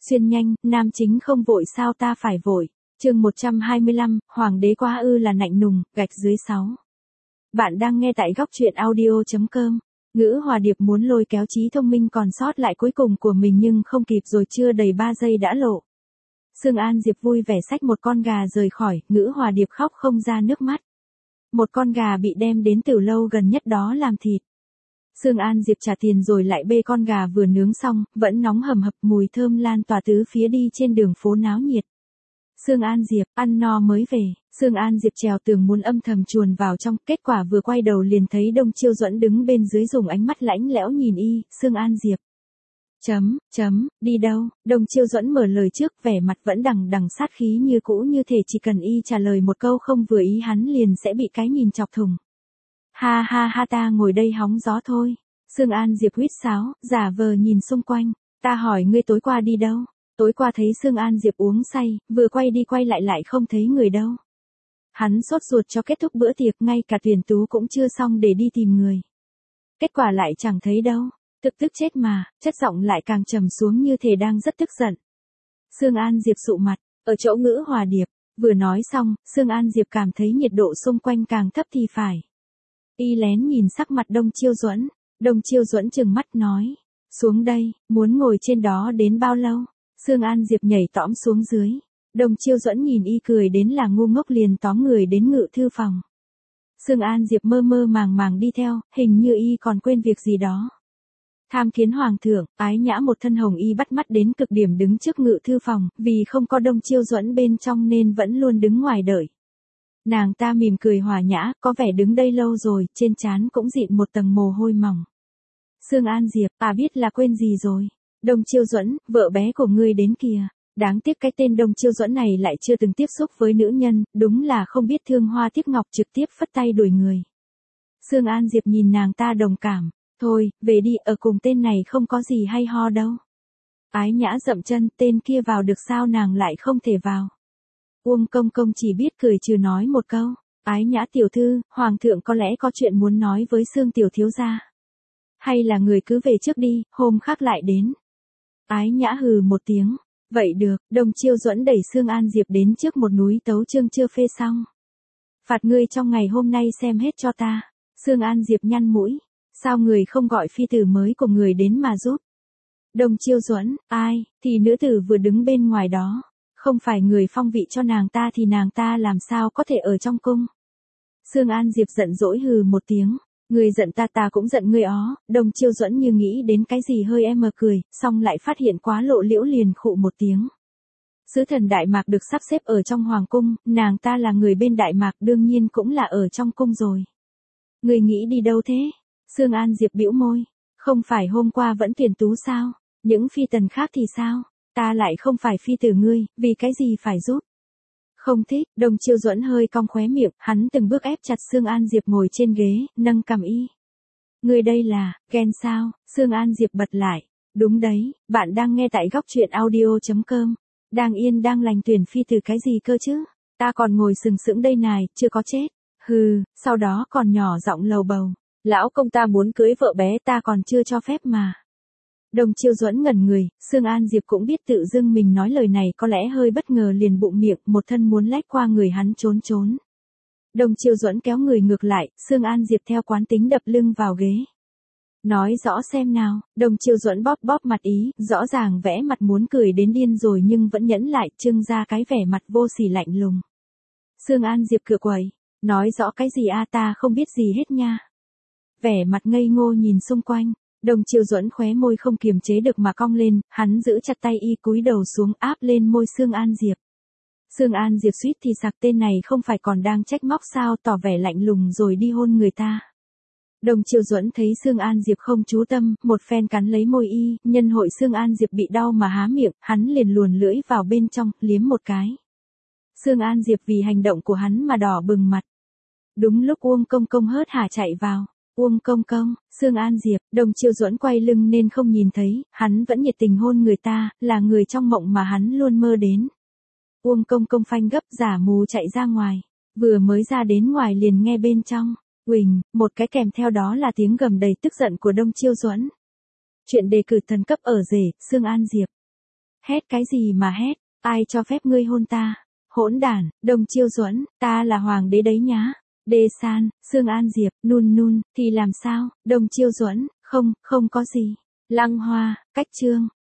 Xuyên nhanh, nam chính không vội sao ta phải vội. Chương 125, Hoàng đế quá ư là nạnh nùng, gạch dưới 6. Bạn đang nghe tại góc truyện audio.com. Ngữ Hòa Điệp muốn lôi kéo trí thông minh còn sót lại cuối cùng của mình nhưng không kịp rồi, chưa đầy 3 giây đã lộ. Sương An Diệp vui vẻ xách một con gà rời khỏi, Ngữ Hòa Điệp khóc không ra nước mắt. Một con gà bị đem đến từ lâu gần nhất đó làm thịt. Sương An Diệp trả tiền rồi lại bê con gà vừa nướng xong, vẫn nóng hầm hập, mùi thơm lan tỏa tứ phía, đi trên đường phố náo nhiệt. Sương An Diệp, ăn no mới về. Sương An Diệp trèo tường muốn âm thầm chuồn vào trong, kết quả vừa quay đầu liền thấy Đông Chiêu Duẫn đứng bên dưới dùng ánh mắt lãnh lẽo nhìn y. Sương An Diệp. Đi đâu? Đông Chiêu Duẫn mở lời trước, vẻ mặt vẫn đằng đằng sát khí như cũ, như thể chỉ cần y trả lời một câu không vừa ý hắn liền sẽ bị cái nhìn chọc thủng. Ha ha ha, ta ngồi đây hóng gió thôi. Sương An Diệp huýt sáo, giả vờ nhìn xung quanh. Ta hỏi ngươi tối qua đi đâu? Tối qua thấy Sương An Diệp uống say, vừa quay đi quay lại không thấy người đâu. Hắn sốt ruột cho kết thúc bữa tiệc, ngay cả tuyển tú cũng chưa xong để đi tìm người. Kết quả lại chẳng thấy đâu. Tức chết mà, chất giọng lại càng trầm xuống như thể đang rất tức giận. Sương An Diệp sụ mặt, ở chỗ Ngữ Hòa Điệp. Vừa nói xong, Sương An Diệp cảm thấy nhiệt độ xung quanh càng thấp thì phải. Y lén nhìn sắc mặt Đông Chiêu Duẫn. Đông Chiêu Duẫn trừng mắt nói. Xuống đây, muốn ngồi trên đó đến bao lâu? Sương An Diệp nhảy tõm xuống dưới. Đông Chiêu Duẫn nhìn y cười đến là ngu ngốc liền tóm người đến ngự thư phòng. Sương An Diệp mơ mơ màng đi theo, hình như y còn quên việc gì đó. Tham kiến hoàng thượng, Ái Nhã một thân hồng y bắt mắt đến cực điểm đứng trước ngự thư phòng, vì không có Đông Chiêu Duẫn bên trong nên vẫn luôn đứng ngoài đợi. Nàng ta mỉm cười hòa nhã, có vẻ đứng đây lâu rồi, trên trán cũng dịn một tầng mồ hôi mỏng. Sương An Diệp, biết là quên gì rồi. Đông Chiêu Duẫn, vợ bé của ngươi đến kìa. Đáng tiếc cái tên Đông Chiêu Duẫn này lại chưa từng tiếp xúc với nữ nhân, đúng là không biết thương hoa tiếc ngọc, trực tiếp phất tay đuổi người. Sương An Diệp nhìn nàng ta đồng cảm. Thôi, về đi, ở cùng tên này không có gì hay ho đâu. Ái Nhã dậm chân, tên kia vào được sao nàng lại không thể vào. Uông Công Công chỉ biết cười trừ nói một câu. Ái Nhã tiểu thư, hoàng thượng có lẽ có chuyện muốn nói với Sương tiểu thiếu gia. Hay là người cứ về trước đi, hôm khác lại đến. Ái Nhã hừ một tiếng. Vậy được, Đông Chiêu Duẫn đẩy Sương An Diệp đến trước một núi tấu chương chưa phê xong. Phạt ngươi trong ngày hôm nay xem hết cho ta. Sương An Diệp nhăn mũi. Sao người không gọi phi tử mới của người đến mà giúp? Đông Chiêu Duẫn, ai, thì nữ tử vừa đứng bên ngoài đó. Không phải người phong vị cho nàng ta thì nàng ta làm sao có thể ở trong cung? Sương An Diệp giận dỗi hừ một tiếng. Người giận ta cũng giận ngươi ó. Đông Chiêu Duẫn như nghĩ đến cái gì hơi cười, xong lại phát hiện quá lộ liễu liền khụ một tiếng. Sứ thần Đại Mạc được sắp xếp ở trong hoàng cung, nàng ta là người bên Đại Mạc đương nhiên cũng là ở trong cung rồi. Người nghĩ đi đâu thế? Sương An Diệp bĩu môi. Không phải hôm qua vẫn tuyển tú sao? Những phi tần khác thì sao? Ta lại không phải phi tử ngươi, vì cái gì phải giúp? Không thích. Đông Chiêu Duẫn hơi cong khóe miệng, hắn từng bước ép chặt Sương An Diệp ngồi trên ghế, nâng cằm y. Ngươi đây là, ghen sao? Sương An Diệp bật lại. Đúng đấy, bạn đang nghe tại góc truyện audio.com. Đang yên đang lành tuyển phi tử cái gì cơ chứ? Ta còn ngồi sừng sững đây này, chưa có chết. Hừ, sau đó còn nhỏ giọng lầu bầu. Lão công ta muốn cưới vợ bé ta còn chưa cho phép mà. Đông Chiêu Duẫn ngẩn người, Sương An Diệp cũng biết tự dưng mình nói lời này có lẽ hơi bất ngờ liền bụng miệng, một thân muốn lách qua người hắn trốn. Đông Chiêu Duẫn kéo người ngược lại, Sương An Diệp theo quán tính đập lưng vào ghế. Nói rõ xem nào. Đông Chiêu Duẫn bóp mặt ý, rõ ràng vẽ mặt muốn cười đến điên rồi nhưng vẫn nhẫn lại, trưng ra cái vẻ mặt vô sỉ lạnh lùng. Sương An Diệp cựa quậy. Nói rõ cái gì ta không biết gì hết nha. Vẻ mặt ngây ngô nhìn xung quanh. Đông Chiêu Duẫn khóe môi không kiềm chế được mà cong lên, hắn giữ chặt tay y cúi đầu xuống áp lên môi Sương An Diệp. Sương An Diệp suýt thì sặc, tên này không phải còn đang trách móc sao, tỏ vẻ lạnh lùng rồi đi hôn người ta. Đông Chiêu Duẫn thấy Sương An Diệp không chú tâm, một phen cắn lấy môi y, nhân hội Sương An Diệp bị đau mà há miệng, hắn liền luồn lưỡi vào bên trong, liếm một cái. Sương An Diệp vì hành động của hắn mà đỏ bừng mặt. Đúng lúc Uông Công Công hớt hải chạy vào. Uông Công Công, Sương An Diệp, Đông Chiêu Duẫn quay lưng nên không nhìn thấy, hắn vẫn nhiệt tình hôn người ta, là người trong mộng mà hắn luôn mơ đến. Uông Công Công phanh gấp giả mù chạy ra ngoài, vừa mới ra đến ngoài liền nghe bên trong, uỳnh, một cái kèm theo đó là tiếng gầm đầy tức giận của Đông Chiêu Duẫn. Chuyện đề cử thần cấp ở rể, Sương An Diệp. Hét cái gì mà hét, ai cho phép ngươi hôn ta? Hỗn đản, Đồng Chiêu Duẫn, ta là hoàng đế đấy nhá. Đê San, Sương An Diệp, nun, thì làm sao? Đồng Chiêu Duẫn, không có gì. Lăng Hoa, cách chương.